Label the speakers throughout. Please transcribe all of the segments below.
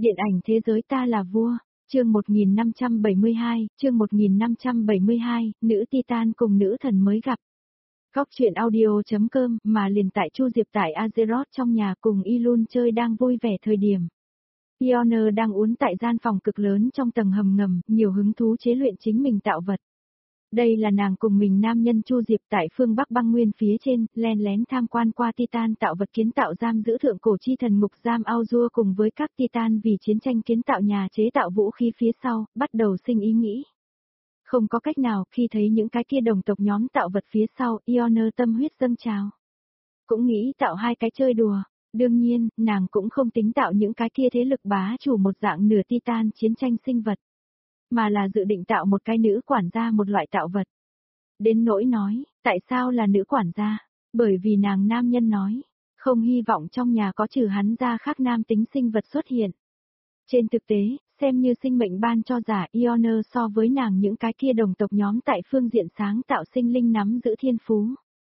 Speaker 1: Điện ảnh thế giới ta là vua, chương 1572, nữ Titan cùng nữ thần mới gặp. Góc truyện audio.com mà liền tại Chu Diệp tại Azeroth trong nhà cùng Elun chơi đang vui vẻ thời điểm. Ioner đang uốn tại gian phòng cực lớn trong tầng hầm ngầm, nhiều hứng thú chế luyện chính mình tạo vật. Đây là nàng cùng mình nam nhân Chu Diệp tại phương Bắc băng nguyên phía trên, len lén tham quan qua Titan tạo vật kiến tạo giam giữ thượng cổ chi thần ngục giam Auzur cùng với các Titan vì chiến tranh kiến tạo nhà chế tạo vũ khí phía sau, bắt đầu sinh ý nghĩ. Không có cách nào khi thấy những cái kia đồng tộc nhóm tạo vật phía sau, Ioner tâm huyết dâng trào. Cũng nghĩ tạo hai cái chơi đùa. Đương nhiên, nàng cũng không tính tạo những cái kia thế lực bá chủ một dạng nửa Titan chiến tranh sinh vật. Mà là dự định tạo một cái nữ quản gia một loại tạo vật. Đến nỗi nói, tại sao là nữ quản gia? Bởi vì nàng nam nhân nói, không hy vọng trong nhà có trừ hắn ra khác nam tính sinh vật xuất hiện. Trên thực tế, xem như sinh mệnh ban cho giả Ioner so với nàng những cái kia đồng tộc nhóm tại phương diện sáng tạo sinh linh nắm giữ thiên phú.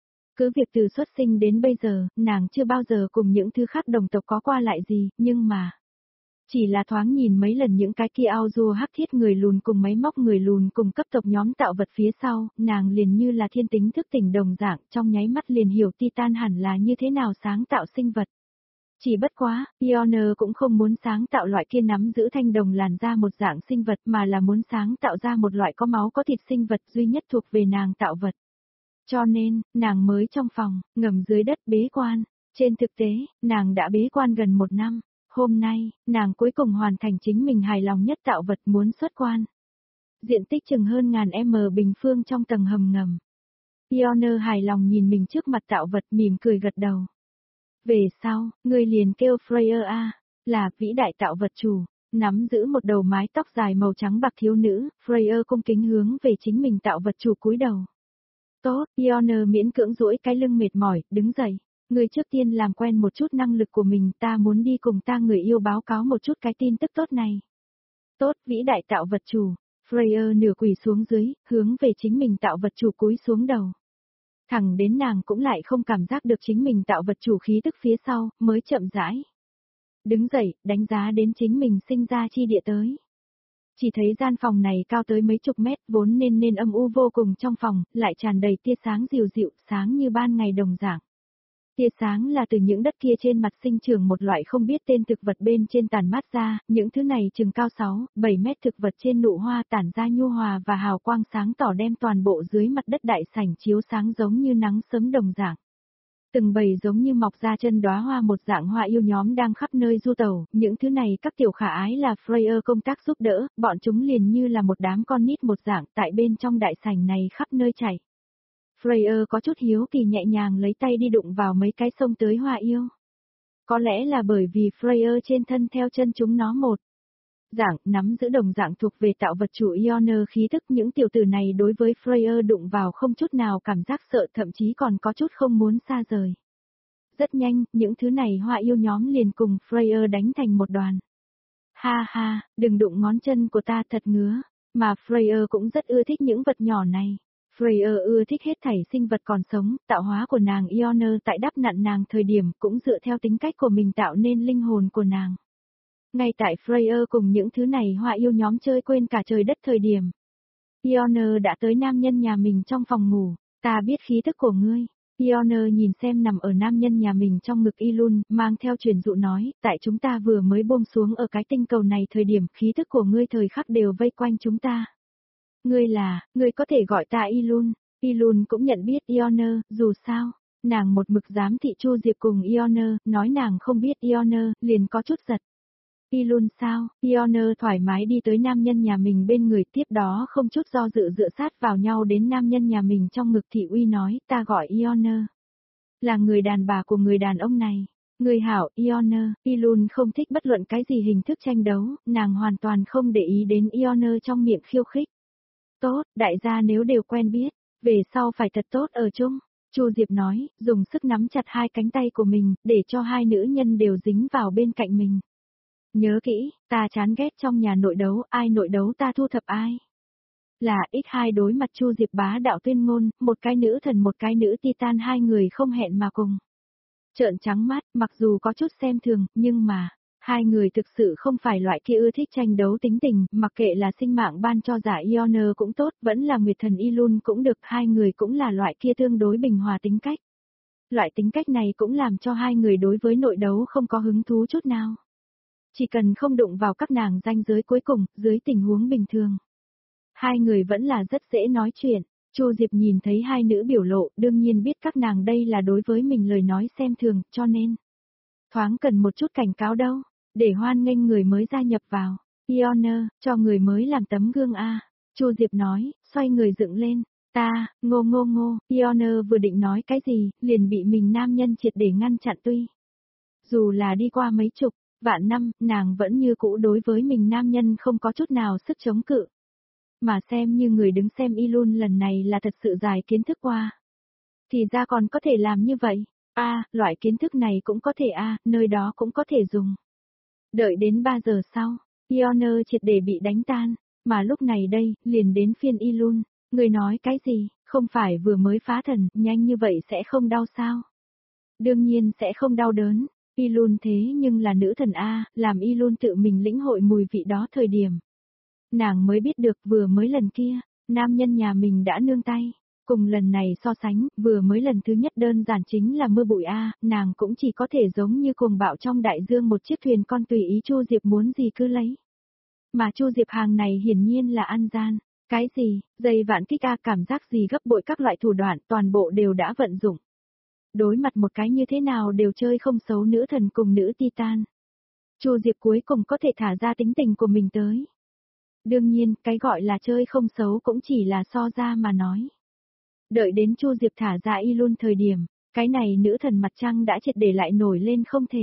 Speaker 1: Cứ việc từ xuất sinh đến bây giờ, nàng chưa bao giờ cùng những thứ khác đồng tộc có qua lại gì, nhưng mà chỉ là thoáng nhìn mấy lần những cái kia Auzur hắc thiết người lùn cùng máy móc người lùn cùng cấp tộc nhóm tạo vật phía sau, nàng liền như là thiên tính thức tỉnh đồng dạng, trong nháy mắt liền hiểu Titan hẳn là như thế nào sáng tạo sinh vật. Chỉ bất quá, Ioner cũng không muốn sáng tạo loại kia nắm giữ thanh đồng làn da một dạng sinh vật mà là muốn sáng tạo ra một loại có máu có thịt sinh vật duy nhất thuộc về nàng tạo vật. Cho nên, nàng mới trong phòng, ngầm dưới đất bế quan. Trên thực tế, nàng đã bế quan gần 1 năm. Hôm nay, nàng cuối cùng hoàn thành chính mình hài lòng nhất tạo vật muốn xuất quan. Diện tích chừng hơn 1000m bình phương trong tầng hầm ngầm. Ioner hài lòng nhìn mình trước mặt tạo vật mỉm cười gật đầu. Về sau, người liền kêu Freya a, là vĩ đại tạo vật chủ, nắm giữ một đầu mái tóc dài màu trắng bạc thiếu nữ, Freya cung kính hướng về chính mình tạo vật chủ cúi đầu. Tốt, Ioner miễn cưỡng duỗi cái lưng mệt mỏi, đứng dậy. Người trước tiên làm quen một chút năng lực của mình, ta muốn đi cùng ta người yêu báo cáo một chút cái tin tức tốt này. Tốt, vĩ đại tạo vật chủ. Freya nửa quỳ xuống dưới, hướng về chính mình tạo vật chủ cúi xuống đầu. Thẳng đến nàng cũng lại không cảm giác được chính mình tạo vật chủ khí tức phía sau, mới chậm rãi đứng dậy, đánh giá đến chính mình sinh ra chi địa tới. Chỉ thấy gian phòng này cao tới mấy chục mét, vốn nên âm u vô cùng trong phòng, lại tràn đầy tia sáng dịu dịu, sáng như ban ngày đồng dạng. Tia sáng là từ những đất kia trên mặt sinh trưởng một loại không biết tên thực vật bên trên tản mát ra, những thứ này chừng cao 6-7 mét thực vật trên nụ hoa tản ra nhu hòa và hào quang sáng tỏ đem toàn bộ dưới mặt đất đại sảnh chiếu sáng giống như nắng sớm đồng dạng. Từng bầy giống như mọc ra chân đóa hoa một dạng hoa yêu nhóm đang khắp nơi du tẩu, những thứ này các tiểu khả ái là Freya công tác giúp đỡ, bọn chúng liền như là một đám con nít một dạng tại bên trong đại sảnh này khắp nơi chạy. Freya có chút hiếu kỳ nhẹ nhàng lấy tay đi đụng vào mấy cái xông tới hoa yêu. Có lẽ là bởi vì Freya trên thân theo chân chúng nó một dạng nắm giữ đồng dạng thuộc về tạo vật chủ Ioner khí thức, những tiểu tử này đối với Freya đụng vào không chút nào cảm giác sợ, thậm chí còn có chút không muốn xa rời. Rất nhanh, những thứ này hoa yêu nhóm liền cùng Freya đánh thành một đoàn. Ha ha, đừng đụng ngón chân của ta thật ngứa, mà Freya cũng rất ưa thích những vật nhỏ này. Freya ưa thích hết thảy sinh vật còn sống, tạo hóa của nàng Ioner tại đắp nặn nàng thời điểm cũng dựa theo tính cách của mình tạo nên linh hồn của nàng. Ngay tại Freya cùng những thứ này hoa yêu nhóm chơi quên cả trời đất thời điểm. Ioner đã tới nam nhân nhà mình trong phòng ngủ, ta biết khí thức của ngươi. Ioner nhìn xem nằm ở nam nhân nhà mình trong ngực Elun, mang theo truyền dụ nói, tại chúng ta vừa mới buông xuống ở cái tinh cầu này thời điểm khí thức của ngươi thời khắc đều vây quanh chúng ta. Ngươi có thể gọi ta Elun. Elun cũng nhận biết Ioner, dù sao, nàng một mực giám thị Chu Diệp cùng Ioner, nói nàng không biết Ioner, liền có chút giật. Elun sao? Ioner thoải mái đi tới nam nhân nhà mình bên người, tiếp đó không chút do dự dựa sát vào nhau đến nam nhân nhà mình trong ngực thị uy nói, ta gọi Ioner. Là người đàn bà của người đàn ông này. Người hảo, Ioner. Elun không thích bất luận cái gì hình thức tranh đấu, nàng hoàn toàn không để ý đến Ioner trong miệng khiêu khích. Tốt, đại gia nếu đều quen biết, về sau phải thật tốt ở chung. Chu Diệp nói, dùng sức nắm chặt hai cánh tay của mình, để cho hai nữ nhân đều dính vào bên cạnh mình. Nhớ kỹ, ta chán ghét trong nhà nội đấu, ai nội đấu ta thu thập ai. Là X2 đối mặt Chu Diệp bá đạo tuyên ngôn, một cái nữ thần một cái nữ Titan, hai người không hẹn mà cùng. Trợn trắng mắt, mặc dù có chút xem thường, nhưng mà, Hai người thực sự không phải loại kia ưa thích tranh đấu tính tình, mặc kệ là sinh mạng ban cho giả Ioner cũng tốt, vẫn là Nguyệt Thần Ilun cũng được, hai người cũng là loại kia tương đối bình hòa tính cách. Loại tính cách này cũng làm cho hai người đối với nội đấu không có hứng thú chút nào. Chỉ cần không đụng vào các nàng ranh giới cuối cùng, dưới tình huống bình thường. Hai người vẫn là rất dễ nói chuyện. Chu Diệp nhìn thấy hai nữ biểu lộ, đương nhiên biết các nàng đây là đối với mình lời nói xem thường, cho nên thoáng cần một chút cảnh cáo đâu, để hoan nghênh người mới gia nhập vào. Ioner, cho người mới làm tấm gương a. Chu Diệp nói, xoay người dựng lên. Ta, ngô, Ioner vừa định nói cái gì, liền bị mình nam nhân triệt để ngăn chặn tuy. Dù là đi qua mấy chục, vạn năm, nàng vẫn như cũ đối với mình nam nhân không có chút nào sức chống cự. Mà xem như người đứng xem Ilun lần này là thật sự dài kiến thức qua. Thì ra còn có thể làm như vậy. Loại kiến thức này cũng có thể nơi đó cũng có thể dùng. Đợi đến 3 giờ sau, Ioner triệt để bị đánh tan, mà lúc này đây, liền đến phiên Ilun, người nói cái gì, không phải vừa mới phá thần, nhanh như vậy sẽ không đau sao? Đương nhiên sẽ không đau đớn, Ilun thế nhưng là nữ thần làm Ilun tự mình lĩnh hội mùi vị đó thời điểm. Nàng mới biết được vừa mới lần kia, nam nhân nhà mình đã nương tay. Cùng lần này so sánh, vừa mới lần thứ nhất đơn giản chính là mưa bụi nàng cũng chỉ có thể giống như cuồng bạo trong đại dương một chiếc thuyền con tùy ý Chu Diệp muốn gì cứ lấy. Mà Chu Diệp hàng này hiển nhiên là ăn gian, cái gì, dây vạn kích cảm giác gì gấp bội các loại thủ đoạn toàn bộ đều đã vận dụng. Đối mặt một cái như thế nào đều chơi không xấu nữ thần cùng nữ Titan. Chu Diệp cuối cùng có thể thả ra tính tình của mình tới. Đương nhiên, cái gọi là chơi không xấu cũng chỉ là so ra mà nói. Đợi đến Chu Diệp thả ra Ilun thời điểm, cái này nữ thần mặt trăng đã triệt để lại nổi lên không thể.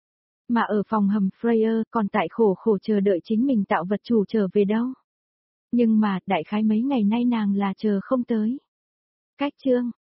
Speaker 1: Mà ở phòng hầm Freya còn tại khổ chờ đợi chính mình tạo vật chủ trở về đâu. Nhưng mà, đại khái mấy ngày nay nàng là chờ không tới. Cách chương